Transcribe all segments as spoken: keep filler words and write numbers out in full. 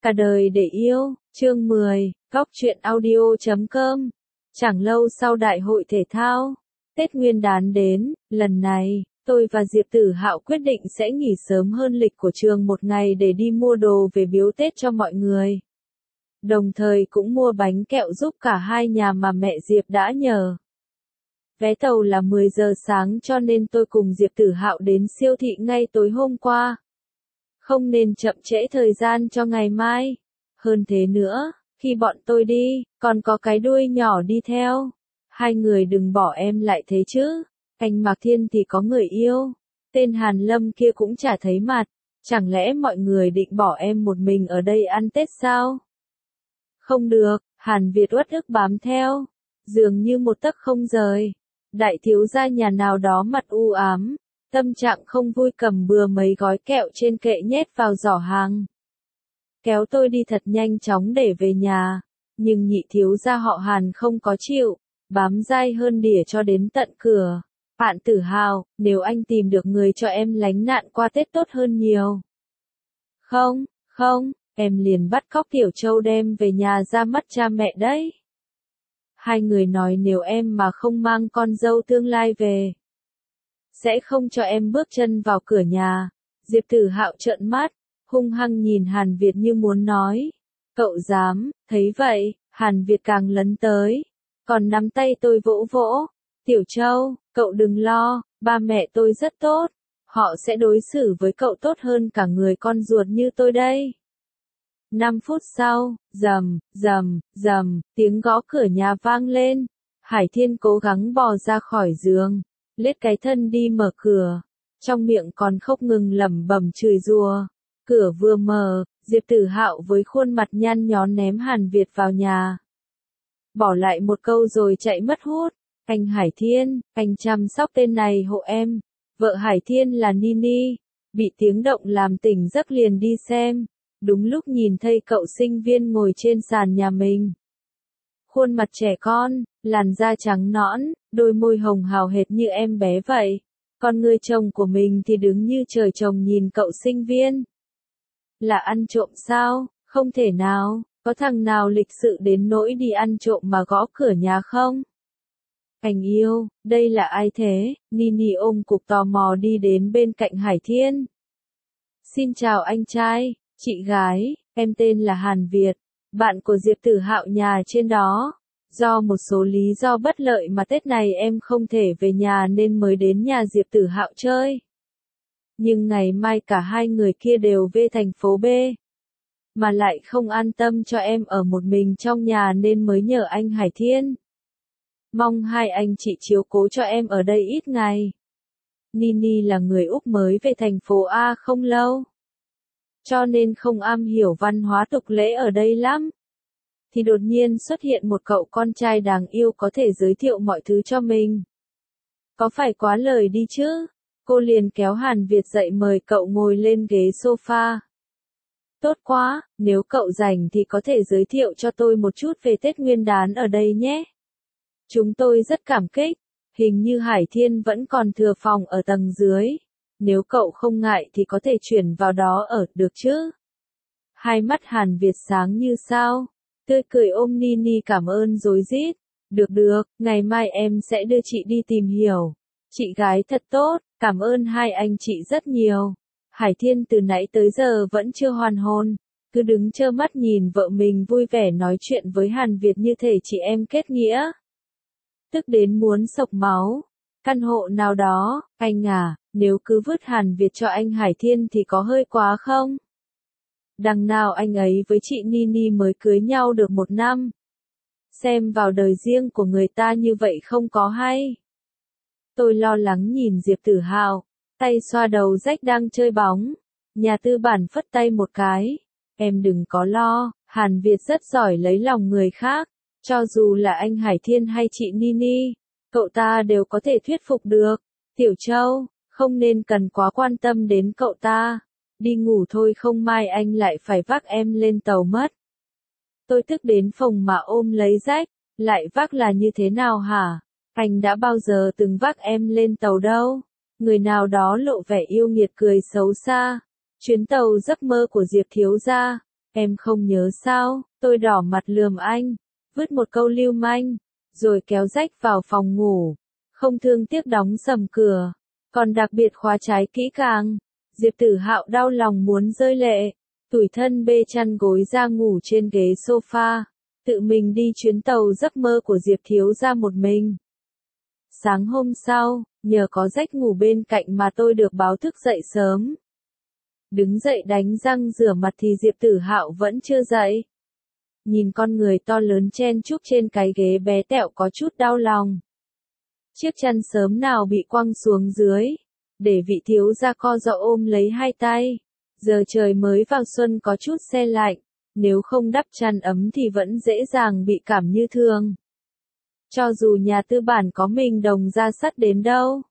Cả đời để yêu, chương mười, góc truyện audio chấm com. Chẳng lâu sau đại hội thể thao, Tết Nguyên đán đến, lần này, tôi và Diệp Tử Hạo quyết định sẽ nghỉ sớm hơn lịch của trường một ngày để đi mua đồ về biếu Tết cho mọi người. Đồng thời cũng mua bánh kẹo giúp cả hai nhà mà mẹ Diệp đã nhờ. Vé tàu là mười giờ sáng cho nên tôi cùng Diệp Tử Hạo đến siêu thị ngay tối hôm qua. Không nên chậm trễ thời gian cho ngày mai. Hơn thế nữa, khi bọn tôi đi, còn có cái đuôi nhỏ đi theo. Hai người đừng bỏ em lại thế chứ. Anh Mạc Thiên thì có người yêu. Tên Hàn Lâm kia cũng chả thấy mặt. Chẳng lẽ mọi người định bỏ em một mình ở đây ăn Tết sao? Không được, Hàn Việt uất ức bám theo. Dường như một tấc không rời. Đại thiếu gia nhà nào đó mặt u ám. Tâm trạng không vui cầm bừa mấy gói kẹo trên kệ nhét vào giỏ hàng. Kéo tôi đi thật nhanh chóng để về nhà. Nhưng nhị thiếu gia họ Hàn không có chịu. Bám dai hơn đỉa cho đến tận cửa. Bạn Tử Hào, nếu anh tìm được người cho em lánh nạn qua Tết tốt hơn nhiều. Không, không, em liền bắt cóc Tiểu Châu đem về nhà ra mắt cha mẹ đấy. Hai người nói nếu em mà không mang con dâu tương lai về, sẽ không cho em bước chân vào cửa nhà. Diệp Tử Hạo trợn mắt, hung hăng nhìn Hàn Việt như muốn nói. Cậu dám, thấy vậy, Hàn Việt càng lấn tới. Còn nắm tay tôi vỗ vỗ. Tiểu Châu, cậu đừng lo, ba mẹ tôi rất tốt. Họ sẽ đối xử với cậu tốt hơn cả người con ruột như tôi đây. Năm phút sau, rầm, rầm, rầm, tiếng gõ cửa nhà vang lên. Hải Thiên cố gắng bò ra khỏi giường. Lết cái thân đi mở cửa, trong miệng còn không ngừng lẩm bẩm chửi rủa. Cửa vừa mở, Diệp Tử Hạo với khuôn mặt nhăn nhó ném Hàn Việt vào nhà. Bỏ lại một câu rồi chạy mất hút. Anh Hải Thiên, anh chăm sóc tên này hộ em. Vợ Hải Thiên là Nini, bị tiếng động làm tỉnh giấc liền đi xem. Đúng lúc nhìn thấy cậu sinh viên ngồi trên sàn nhà mình. Khuôn mặt trẻ con, làn da trắng nõn, đôi môi hồng hào hệt như em bé vậy. Còn người chồng của mình thì đứng như trời trồng nhìn cậu sinh viên. Là ăn trộm sao? Không thể nào, có thằng nào lịch sự đến nỗi đi ăn trộm mà gõ cửa nhà không? Anh yêu, đây là ai thế? Nini ôm cục tò mò đi đến bên cạnh Hải Thiên. Xin chào anh trai, chị gái, em tên là Hàn Việt. Bạn của Diệp Tử Hạo nhà trên đó. Do một số lý do bất lợi mà Tết này em không thể về nhà nên mới đến nhà Diệp Tử Hạo chơi. Nhưng ngày mai cả hai người kia đều về thành phố B. Mà lại không an tâm cho em ở một mình trong nhà nên mới nhờ anh Hải Thiên. Mong hai anh chị chiếu cố cho em ở đây ít ngày. Nini là người Úc mới về thành phố A không lâu. Cho nên không am hiểu văn hóa tục lễ ở đây lắm. Thì đột nhiên xuất hiện một cậu con trai đáng yêu có thể giới thiệu mọi thứ cho mình. Có phải quá lời đi chứ? Cô liền kéo Hàn Việt dậy mời cậu ngồi lên ghế sofa. Tốt quá, nếu cậu rảnh thì có thể giới thiệu cho tôi một chút về Tết Nguyên đán ở đây nhé. Chúng tôi rất cảm kích. Hình như Hải Thiên vẫn còn thừa phòng ở tầng dưới. Nếu cậu không ngại thì có thể chuyển vào đó ở, được chứ? Hai mắt Hàn Việt sáng như sao. Tươi cười ôm Nini cảm ơn rối rít. Được được, ngày mai em sẽ đưa chị đi tìm hiểu. Chị gái thật tốt, cảm ơn hai anh chị rất nhiều. Hải Thiên từ nãy tới giờ vẫn chưa hoàn hồn. Cứ đứng trơ mắt nhìn vợ mình vui vẻ nói chuyện với Hàn Việt như thể chị em kết nghĩa. Tức đến muốn xộc máu. Căn hộ nào đó, anh à, nếu cứ vứt Hàn Việt cho anh Hải Thiên thì có hơi quá không? Đằng nào anh ấy với chị Nini mới cưới nhau được một năm. Xem vào đời riêng của người ta như vậy không có hay. Tôi lo lắng nhìn Diệp Tử Hạo, tay xoa đầu rách đang chơi bóng. Nhà tư bản phất tay một cái. Em đừng có lo, Hàn Việt rất giỏi lấy lòng người khác. Cho dù là anh Hải Thiên hay chị Nini, cậu ta đều có thể thuyết phục được. Tiểu Châu, không nên cần quá quan tâm đến cậu ta. Đi ngủ thôi không mai anh lại phải vác em lên tàu mất. Tôi tức đến phòng mà ôm lấy rách. Lại vác là như thế nào hả? Anh đã bao giờ từng vác em lên tàu đâu? Người nào đó lộ vẻ yêu nghiệt cười xấu xa. Chuyến tàu giấc mơ của Diệp thiếu gia. Em không nhớ sao, tôi đỏ mặt lườm anh, vứt một câu lưu manh, rồi kéo rách vào phòng ngủ, không thương tiếc đóng sầm cửa, còn đặc biệt khóa trái kỹ càng. Diệp Tử Hạo đau lòng muốn rơi lệ, tủi thân bê chăn gối ra ngủ trên ghế sofa, tự mình đi chuyến tàu giấc mơ của Diệp thiếu gia một mình. Sáng hôm sau, nhờ có rách ngủ bên cạnh mà tôi được báo thức dậy sớm. Đứng dậy đánh răng rửa mặt thì Diệp Tử Hạo vẫn chưa dậy. Nhìn con người to lớn chen chúc trên cái ghế bé tẹo có chút đau lòng. Chiếc chăn sớm nào bị quăng xuống dưới, để vị thiếu gia co giò ôm lấy hai tay. Giờ trời mới vào xuân có chút se lạnh, nếu không đắp chăn ấm thì vẫn dễ dàng bị cảm như thường. Cho dù nhà tư bản có mình đồng ra sắt đến đâu,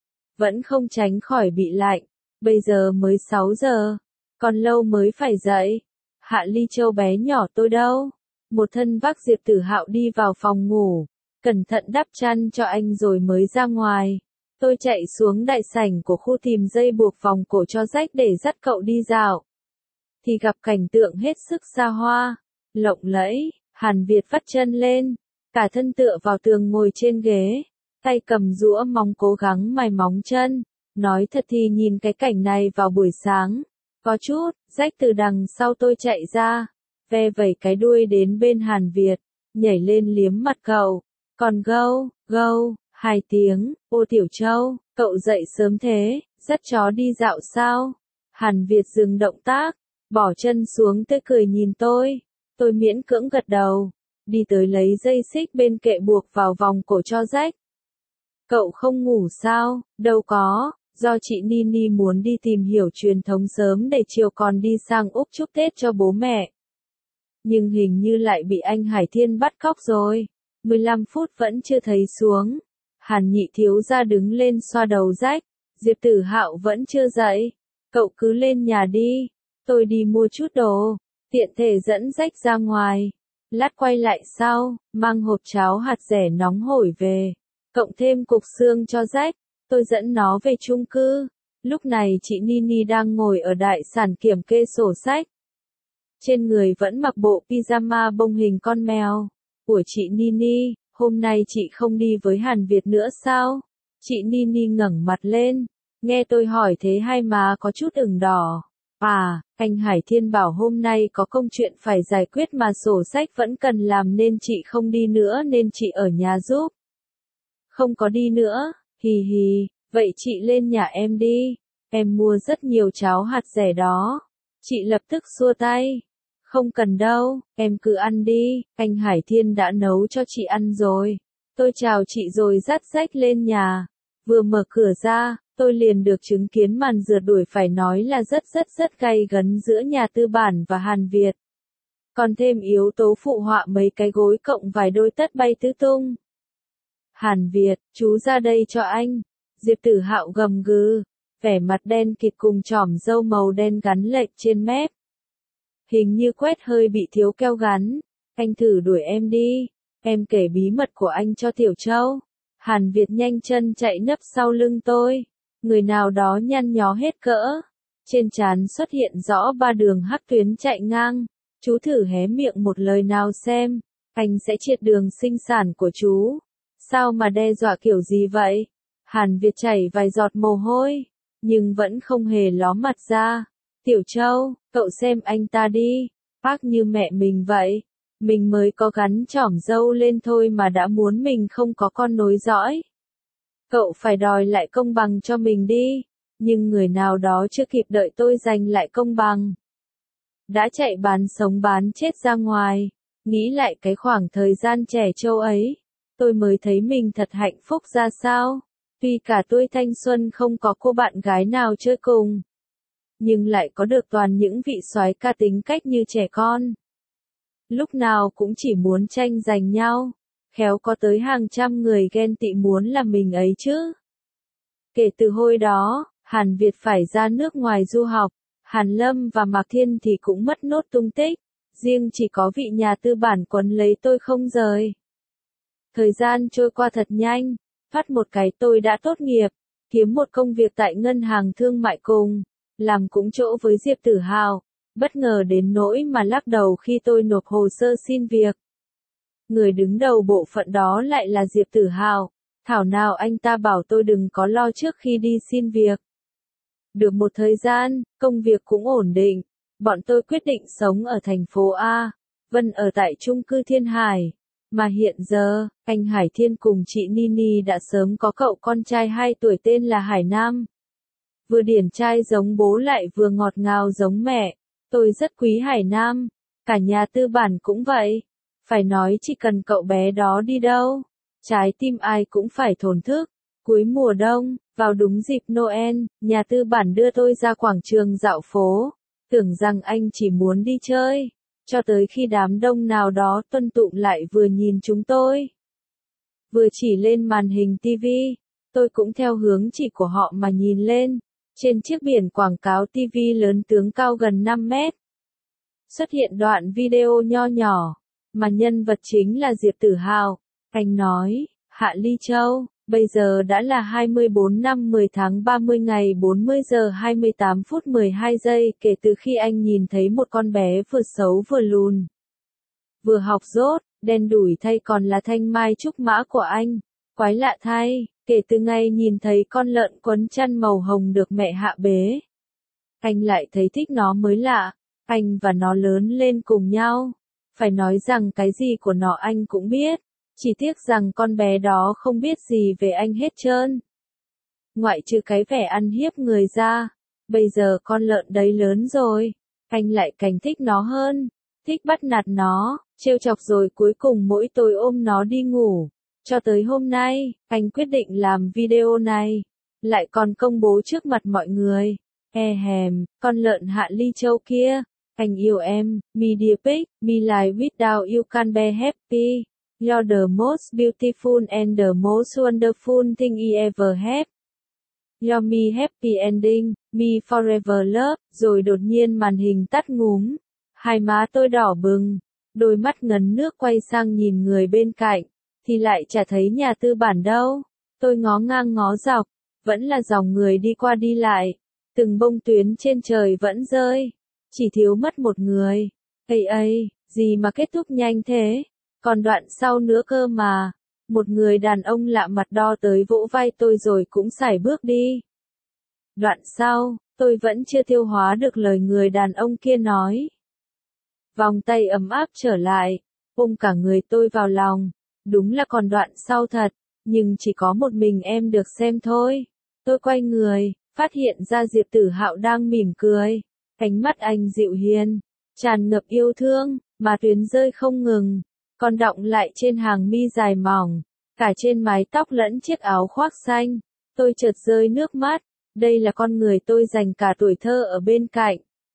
vẫn không tránh khỏi bị lạnh. Bây giờ mới sáu giờ, còn lâu mới phải dậy. Hạ Ly Châu bé nhỏ tôi đâu? Một thân vác Diệp Tử Hạo đi vào phòng ngủ, cẩn thận đắp chăn cho anh rồi mới ra ngoài. Tôi chạy xuống đại sảnh của khu tìm dây buộc vòng cổ cho rách để dắt cậu đi dạo. Thì gặp cảnh tượng hết sức xa hoa, lộng lẫy. Hàn Việt vắt chân lên, cả thân tựa vào tường ngồi trên ghế, tay cầm rũa móng cố gắng mài móng chân. Nói thật thì nhìn cái cảnh này vào buổi sáng, có chút, rách từ đằng sau tôi chạy ra, ve vẩy cái đuôi đến bên Hàn Việt, nhảy lên liếm mặt cậu, còn gâu, gâu, hai tiếng, ô Tiểu Châu, cậu dậy sớm thế, dắt chó đi dạo sao? Hàn Việt dừng động tác, bỏ chân xuống tươi cười nhìn tôi, tôi miễn cưỡng gật đầu, đi tới lấy dây xích bên kệ buộc vào vòng cổ cho rách. Cậu không ngủ sao? Đâu có. Do chị Nini muốn đi tìm hiểu truyền thống sớm để chiều còn đi sang Úc chúc Tết cho bố mẹ. Nhưng hình như lại bị anh Hải Thiên bắt cóc rồi. mười lăm phút vẫn chưa thấy xuống. Hàn Nhị thiếu gia đứng lên xoa đầu rách. Diệp Tử Hạo vẫn chưa dậy. Cậu cứ lên nhà đi. Tôi đi mua chút đồ. Tiện thể dẫn rách ra ngoài. Lát quay lại sau, mang hộp cháo hạt dẻ nóng hổi về. Cộng thêm cục xương cho rách. Tôi dẫn nó về chung cư. Lúc này chị Nini đang ngồi ở đại sảnh kiểm kê sổ sách. Trên người vẫn mặc bộ pyjama bông hình con mèo. Của chị Nini, hôm nay chị không đi với Hàn Việt nữa sao? Chị Nini ngẩng mặt lên. Nghe tôi hỏi thế hai má có chút ửng đỏ. À, anh Hải Thiên bảo hôm nay có công chuyện phải giải quyết mà sổ sách vẫn cần làm nên chị không đi nữa nên chị ở nhà giúp. Không có đi nữa. Hì hì, vậy chị lên nhà em đi, em mua rất nhiều cháo hạt dẻ đó. Chị lập tức xua tay. Không cần đâu, em cứ ăn đi, anh Hải Thiên đã nấu cho chị ăn rồi. Tôi chào chị rồi dắt rách lên nhà. Vừa mở cửa ra, tôi liền được chứng kiến màn rượt đuổi phải nói là rất rất rất gay gấn giữa nhà tư bản và Hàn Việt. Còn thêm yếu tố phụ họa mấy cái gối cộng vài đôi tất bay tứ tung. Hàn Việt, chú ra đây cho anh. Diệp Tử Hạo gầm gừ, vẻ mặt đen kịt cùng chỏm râu màu đen gắn lệch trên mép. Hình như quét hơi bị thiếu keo gắn. Anh thử đuổi em đi. Em kể bí mật của anh cho Tiểu Châu. Hàn Việt nhanh chân chạy nấp sau lưng tôi. Người nào đó nhăn nhó hết cỡ. Trên trán xuất hiện rõ ba đường hắc tuyến chạy ngang. Chú thử hé miệng một lời nào xem. Anh sẽ triệt đường sinh sản của chú. Sao mà đe dọa kiểu gì vậy? Hàn Việt chảy vài giọt mồ hôi, nhưng vẫn không hề ló mặt ra. Tiểu Châu, cậu xem anh ta đi, bác như mẹ mình vậy. Mình mới có gắn chỏm râu lên thôi mà đã muốn mình không có con nối dõi. Cậu phải đòi lại công bằng cho mình đi. Nhưng người nào đó chưa kịp đợi tôi giành lại công bằng, đã chạy bán sống bán chết ra ngoài. Nghĩ lại cái khoảng thời gian trẻ trâu ấy, tôi mới thấy mình thật hạnh phúc ra sao. Tuy cả tuổi thanh xuân không có cô bạn gái nào chơi cùng, nhưng lại có được toàn những vị soái ca tính cách như trẻ con. Lúc nào cũng chỉ muốn tranh giành nhau, khéo có tới hàng trăm người ghen tị muốn là mình ấy chứ. Kể từ hồi đó, Hàn Việt phải ra nước ngoài du học, Hàn Lâm và Mạc Thiên thì cũng mất nốt tung tích, riêng chỉ có vị nhà tư bản quấn lấy tôi không rời. Thời gian trôi qua thật nhanh, phát một cái tôi đã tốt nghiệp, kiếm một công việc tại ngân hàng thương mại cùng, làm cũng chỗ với Diệp Tử Hạo, bất ngờ đến nỗi mà lắc đầu khi tôi nộp hồ sơ xin việc. Người đứng đầu bộ phận đó lại là Diệp Tử Hạo, thảo nào anh ta bảo tôi đừng có lo trước khi đi xin việc. Được một thời gian, công việc cũng ổn định, bọn tôi quyết định sống ở thành phố A, Vân ở tại chung cư Thiên Hải. Mà hiện giờ, anh Hải Thiên cùng chị Nini đã sớm có cậu con trai hai tuổi tên là Hải Nam. Vừa điển trai giống bố lại vừa ngọt ngào giống mẹ, tôi rất quý Hải Nam, cả nhà tư bản cũng vậy. Phải nói chỉ cần cậu bé đó đi đâu, trái tim ai cũng phải thổn thức. Cuối mùa đông, vào đúng dịp Noel, nhà tư bản đưa tôi ra quảng trường dạo phố, tưởng rằng anh chỉ muốn đi chơi, cho tới khi đám đông nào đó tuân tụng lại vừa nhìn chúng tôi, vừa chỉ lên màn hình ti vi, tôi cũng theo hướng chỉ của họ mà nhìn lên. Trên chiếc biển quảng cáo ti vi lớn tướng cao gần năm mét, xuất hiện đoạn video nho nhỏ, mà nhân vật chính là Diệp Tử Hạo. Anh nói, Hạ Ly Châu, bây giờ đã là hai mươi bốn năm mười tháng ba mươi ngày bốn mươi giờ hai mươi tám phút mười hai giây kể từ khi anh nhìn thấy một con bé vừa xấu vừa lùn, vừa học dốt, đen đủi thay còn là thanh mai trúc mã của anh. Quái lạ thay, kể từ ngày nhìn thấy con lợn quấn chăn màu hồng được mẹ hạ bế, anh lại thấy thích nó mới lạ. Anh và nó lớn lên cùng nhau, phải nói rằng cái gì của nó anh cũng biết, chỉ tiếc rằng con bé đó không biết gì về anh hết trơn. Ngoại trừ cái vẻ ăn hiếp người ra, bây giờ con lợn đấy lớn rồi, anh lại càng thích nó hơn, thích bắt nạt nó, trêu chọc rồi cuối cùng mỗi tối ôm nó đi ngủ. Cho tới hôm nay, anh quyết định làm video này, lại còn công bố trước mặt mọi người. E hèm, con lợn Hạ Ly Châu kia, anh yêu em, me dear pig, me life without you can be happy. You're the most beautiful and the most wonderful thing I ever had. You're me happy ending, me forever love. Rồi đột nhiên màn hình tắt ngúm, hai má tôi đỏ bừng, đôi mắt ngấn nước quay sang nhìn người bên cạnh, thì lại chả thấy nhà tư bản đâu. Tôi ngó ngang ngó dọc, vẫn là dòng người đi qua đi lại, từng bông tuyến trên trời vẫn rơi, chỉ thiếu mất một người. Ây ây, gì mà kết thúc nhanh thế, còn đoạn sau nữa cơ mà. Một người đàn ông lạ mặt đo tới vỗ vai tôi rồi cũng sải bước đi. Đoạn sau, tôi vẫn chưa tiêu hóa được lời người đàn ông kia nói. Vòng tay ấm áp trở lại, ôm cả người tôi vào lòng. Đúng là còn đoạn sau thật, nhưng chỉ có một mình em được xem thôi. Tôi quay người, phát hiện ra Diệp Tử Hạo đang mỉm cười. Ánh mắt anh dịu hiền, tràn ngập yêu thương, mà tuyến rơi không ngừng, còn đọng lại trên hàng mi dài mỏng, cả trên mái tóc lẫn chiếc áo khoác xanh. Tôi chợt rơi nước mắt, đây là con người tôi dành cả tuổi thơ ở bên cạnh.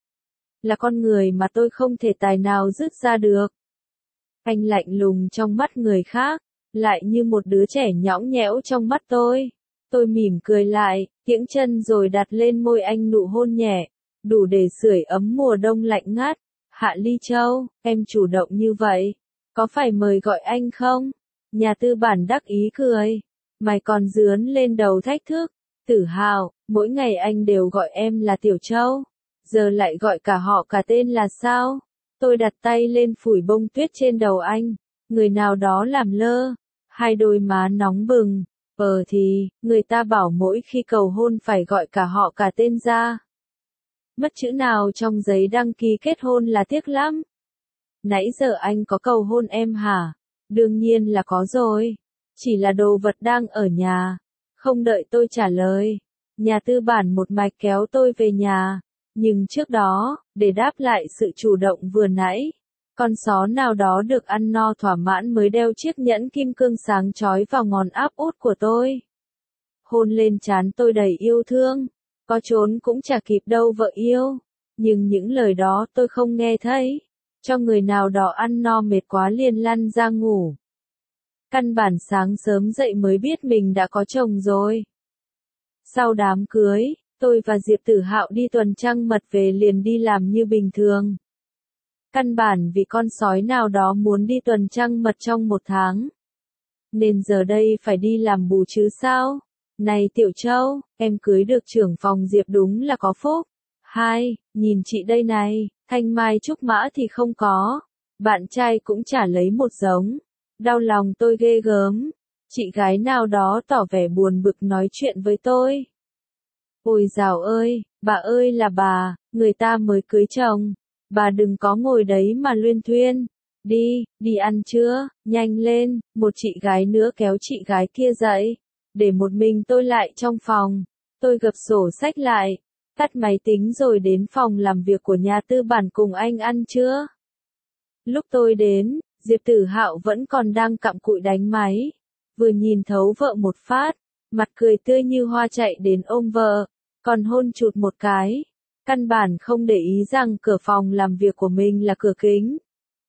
Là con người mà tôi không thể tài nào dứt ra được. Anh lạnh lùng trong mắt người khác, lại như một đứa trẻ nhõng nhẽo trong mắt tôi. Tôi mỉm cười lại, kiễng chân rồi đặt lên môi anh nụ hôn nhẹ, đủ để sưởi ấm mùa đông lạnh ngắt. Hạ Ly Châu, em chủ động như vậy, có phải mời gọi anh không? Nhà tư bản đắc ý cười, mày còn dướn lên đầu thách thức. Tử Hạo, mỗi ngày anh đều gọi em là Tiểu Châu, giờ lại gọi cả họ cả tên là sao? Tôi đặt tay lên phủi bông tuyết trên đầu anh, người nào đó làm lơ, hai đôi má nóng bừng. Ờ thì, người ta bảo mỗi khi cầu hôn phải gọi cả họ cả tên ra. Mất chữ nào trong giấy đăng ký kết hôn là tiếc lắm. Nãy giờ anh có cầu hôn em hả? Đương nhiên là có rồi. Chỉ là đồ vật đang ở nhà. Không đợi tôi trả lời, nhà tư bản một mạch kéo tôi về nhà. Nhưng trước đó, để đáp lại sự chủ động vừa nãy, con só nào đó được ăn no thỏa mãn mới đeo chiếc nhẫn kim cương sáng chói vào ngón áp út của tôi. Hôn lên trán tôi đầy yêu thương, có trốn cũng chả kịp đâu vợ yêu. Nhưng những lời đó tôi không nghe thấy, cho người nào đó ăn no mệt quá liền lăn ra ngủ. Căn bản sáng sớm dậy mới biết mình đã có chồng rồi. Sau đám cưới, tôi và Diệp Tử Hạo đi tuần trăng mật về liền đi làm như bình thường. Căn bản vì con sói nào đó muốn đi tuần trăng mật trong một tháng, nên giờ đây phải đi làm bù chứ sao? Này Tiểu Châu, em cưới được trưởng phòng Diệp đúng là có phúc. Hai, nhìn chị đây này, thanh mai trúc mã thì không có, bạn trai cũng chả lấy một giống. Đau lòng tôi ghê gớm, chị gái nào đó tỏ vẻ buồn bực nói chuyện với tôi. Ôi dào ơi, bà ơi là bà, người ta mới cưới chồng, bà đừng có ngồi đấy mà luyên thuyên. Đi, đi ăn chưa, nhanh lên, một chị gái nữa kéo chị gái kia dậy, để một mình tôi lại trong phòng. Tôi gập sổ sách lại, tắt máy tính rồi đến phòng làm việc của nhà tư bản cùng anh ăn trưa. Lúc tôi đến, Diệp Tử Hạo vẫn còn đang cặm cụi đánh máy, vừa nhìn thấu vợ một phát, mặt cười tươi như hoa chạy đến ôm vợ, còn hôn chụt một cái, căn bản không để ý rằng cửa phòng làm việc của mình là cửa kính.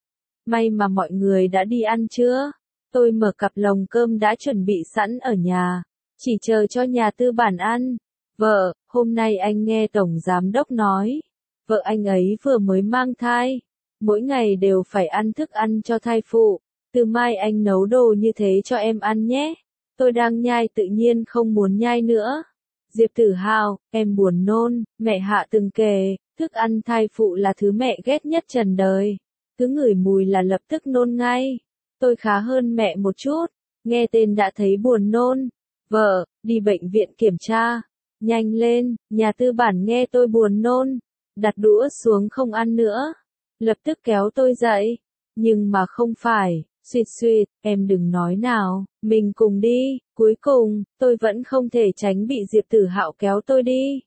May mà mọi người đã đi ăn trưa, tôi mở cặp lồng cơm đã chuẩn bị sẵn ở nhà, chỉ chờ cho nhà tư bản ăn. Vợ, hôm nay anh nghe Tổng Giám Đốc nói, vợ anh ấy vừa mới mang thai, mỗi ngày đều phải ăn thức ăn cho thai phụ, từ mai anh nấu đồ như thế cho em ăn nhé. Tôi đang nhai tự nhiên không muốn nhai nữa. Diệp Tử Hào, em buồn nôn, mẹ Hạ từng kể, thức ăn thai phụ là thứ mẹ ghét nhất trần đời. Cứ ngửi mùi là lập tức nôn ngay. Tôi khá hơn mẹ một chút, nghe tên đã thấy buồn nôn. Vợ, đi bệnh viện kiểm tra. Nhanh lên, nhà tư bản nghe tôi buồn nôn, đặt đũa xuống không ăn nữa. Lập tức kéo tôi dậy. Nhưng mà không phải, suýt suýt, em đừng nói nào, mình cùng đi. Cuối cùng, tôi vẫn không thể tránh bị Diệp Tử Hạo kéo tôi đi.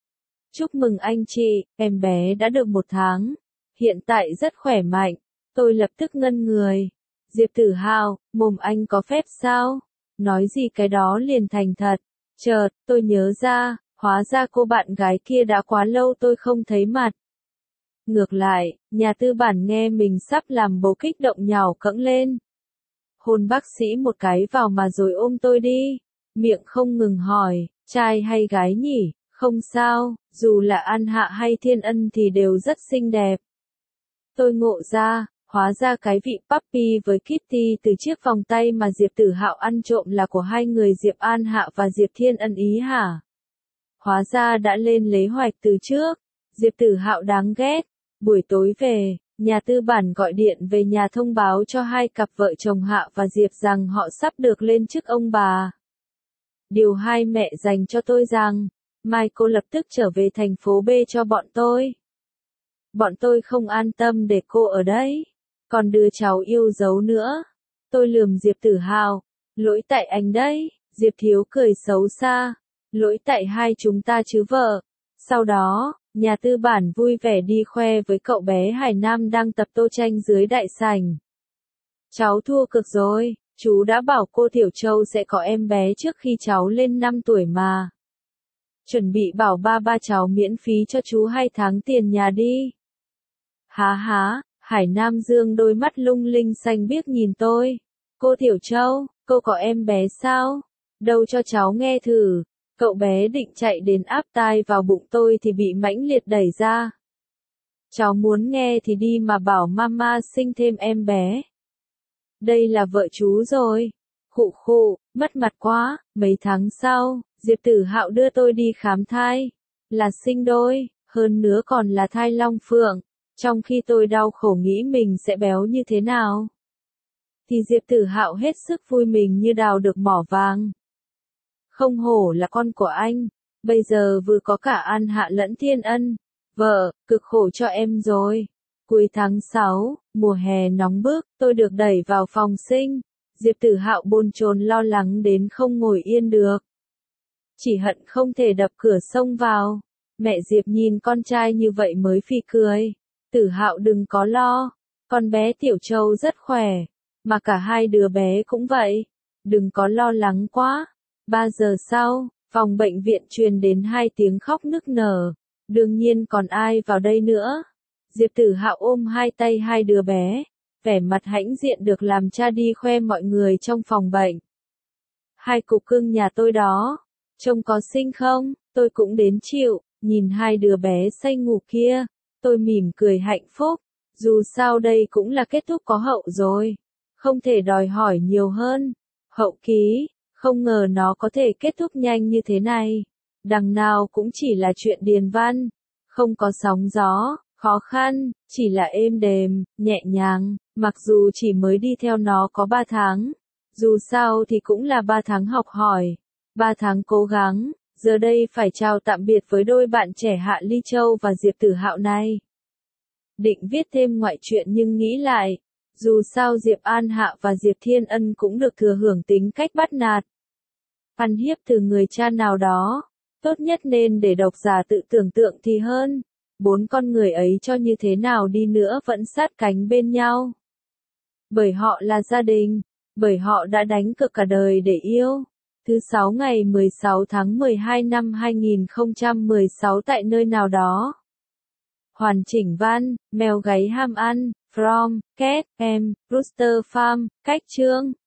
Chúc mừng anh chị, em bé đã được một tháng. Hiện tại rất khỏe mạnh. Tôi lập tức ngân người. Diệp Tử Hạo, mồm anh có phép sao? Nói gì cái đó liền thành thật. Chợt, tôi nhớ ra, hóa ra cô bạn gái kia đã quá lâu tôi không thấy mặt. Ngược lại, nhà tư bản nghe mình sắp làm bố kích động nhào cẫng lên. Hôn bác sĩ một cái vào mà rồi ôm tôi đi. Miệng không ngừng hỏi, trai hay gái nhỉ? Không sao, dù là An Hạ hay Thiên Ân thì đều rất xinh đẹp. Tôi ngộ ra, hóa ra cái vị puppy với Kitty từ chiếc vòng tay mà Diệp Tử Hạo ăn trộm là của hai người Diệp An Hạ và Diệp Thiên Ân ý hả? Hóa ra đã lên lấy hoạch từ trước. Diệp Tử Hạo đáng ghét. Buổi tối về, nhà tư bản gọi điện về nhà thông báo cho hai cặp vợ chồng Hạ và Diệp rằng họ sắp được lên chức ông bà. Điều hai mẹ dành cho tôi rằng, mai cô lập tức trở về thành phố B cho bọn tôi. Bọn tôi không an tâm để cô ở đấy. Còn đứa cháu yêu dấu nữa. Tôi lườm Diệp Tử Hào. Lỗi tại anh đấy. Diệp Thiếu cười xấu xa. Lỗi tại hai chúng ta chứ vợ. Sau đó, nhà tư bản vui vẻ đi khoe với cậu bé Hải Nam đang tập tô tranh dưới đại sảnh. Cháu thua cực rồi. Chú đã bảo cô Tiểu Châu sẽ có em bé trước khi cháu lên năm tuổi mà. Chuẩn bị bảo ba ba cháu miễn phí cho chú hai tháng tiền nhà đi. Há há, Hải Nam dương đôi mắt lung linh xanh biếc nhìn tôi. Cô Tiểu Châu, cô có em bé sao? Đâu cho cháu nghe thử. Cậu bé định chạy đến áp tai vào bụng tôi thì bị mãnh liệt đẩy ra. Cháu muốn nghe thì đi mà bảo mama sinh thêm em bé. Đây là vợ chú rồi. Khụ khụ, mất mặt quá. Mấy tháng sau, Diệp Tử Hạo đưa tôi đi khám thai. Là sinh đôi, hơn nữa còn là thai long phượng. Trong khi tôi đau khổ nghĩ mình sẽ béo như thế nào, thì Diệp Tử Hạo hết sức vui mình như đào được mỏ vàng. Không hổ là con của anh, bây giờ vừa có cả An Hạ lẫn Thiên Ân. Vợ, cực khổ cho em rồi. Cuối tháng sáu, mùa hè nóng bức, tôi được đẩy vào phòng sinh. Diệp Tử Hạo bồn chồn lo lắng đến không ngồi yên được. Chỉ hận không thể đập cửa xông vào. Mẹ Diệp nhìn con trai như vậy mới phì cười. Tử Hạo đừng có lo, con bé Tiểu Châu rất khỏe, mà cả hai đứa bé cũng vậy. Đừng có lo lắng quá. Ba giờ sau, phòng bệnh viện truyền đến hai tiếng khóc nức nở. Đương nhiên còn ai vào đây nữa. Diệp Tử Hạo ôm hai tay hai đứa bé, vẻ mặt hãnh diện được làm cha đi khoe mọi người trong phòng bệnh. Hai cục cưng nhà tôi đó, trông có xinh không? Tôi cũng đến chịu, nhìn hai đứa bé say ngủ kia. Tôi mỉm cười hạnh phúc, dù sao đây cũng là kết thúc có hậu rồi, không thể đòi hỏi nhiều hơn. Hậu ký, không ngờ nó có thể kết thúc nhanh như thế này. Đằng nào cũng chỉ là chuyện điền văn, không có sóng gió, khó khăn, chỉ là êm đềm, nhẹ nhàng, mặc dù chỉ mới đi theo nó có ba tháng. Dù sao thì cũng là ba tháng học hỏi, ba tháng cố gắng, giờ đây phải chào tạm biệt với đôi bạn trẻ Hạ Ly Châu và Diệp Tử Hạo này. Định viết thêm ngoại truyện nhưng nghĩ lại, dù sao Diệp An Hạ và Diệp Thiên Ân cũng được thừa hưởng tính cách bắt nạt, ăn hiếp từ người cha nào đó, tốt nhất nên để độc giả tự tưởng tượng thì hơn. Bốn con người ấy cho như thế nào đi nữa vẫn sát cánh bên nhau. Bởi họ là gia đình, bởi họ đã đánh cược cả đời để yêu. Thứ sáu ngày mười sáu tháng mười hai năm hai nghìn không trăm mười sáu tại nơi nào đó. Hoàn chỉnh văn, mèo gáy ham ăn, from, cat, em, rooster farm, cách chương.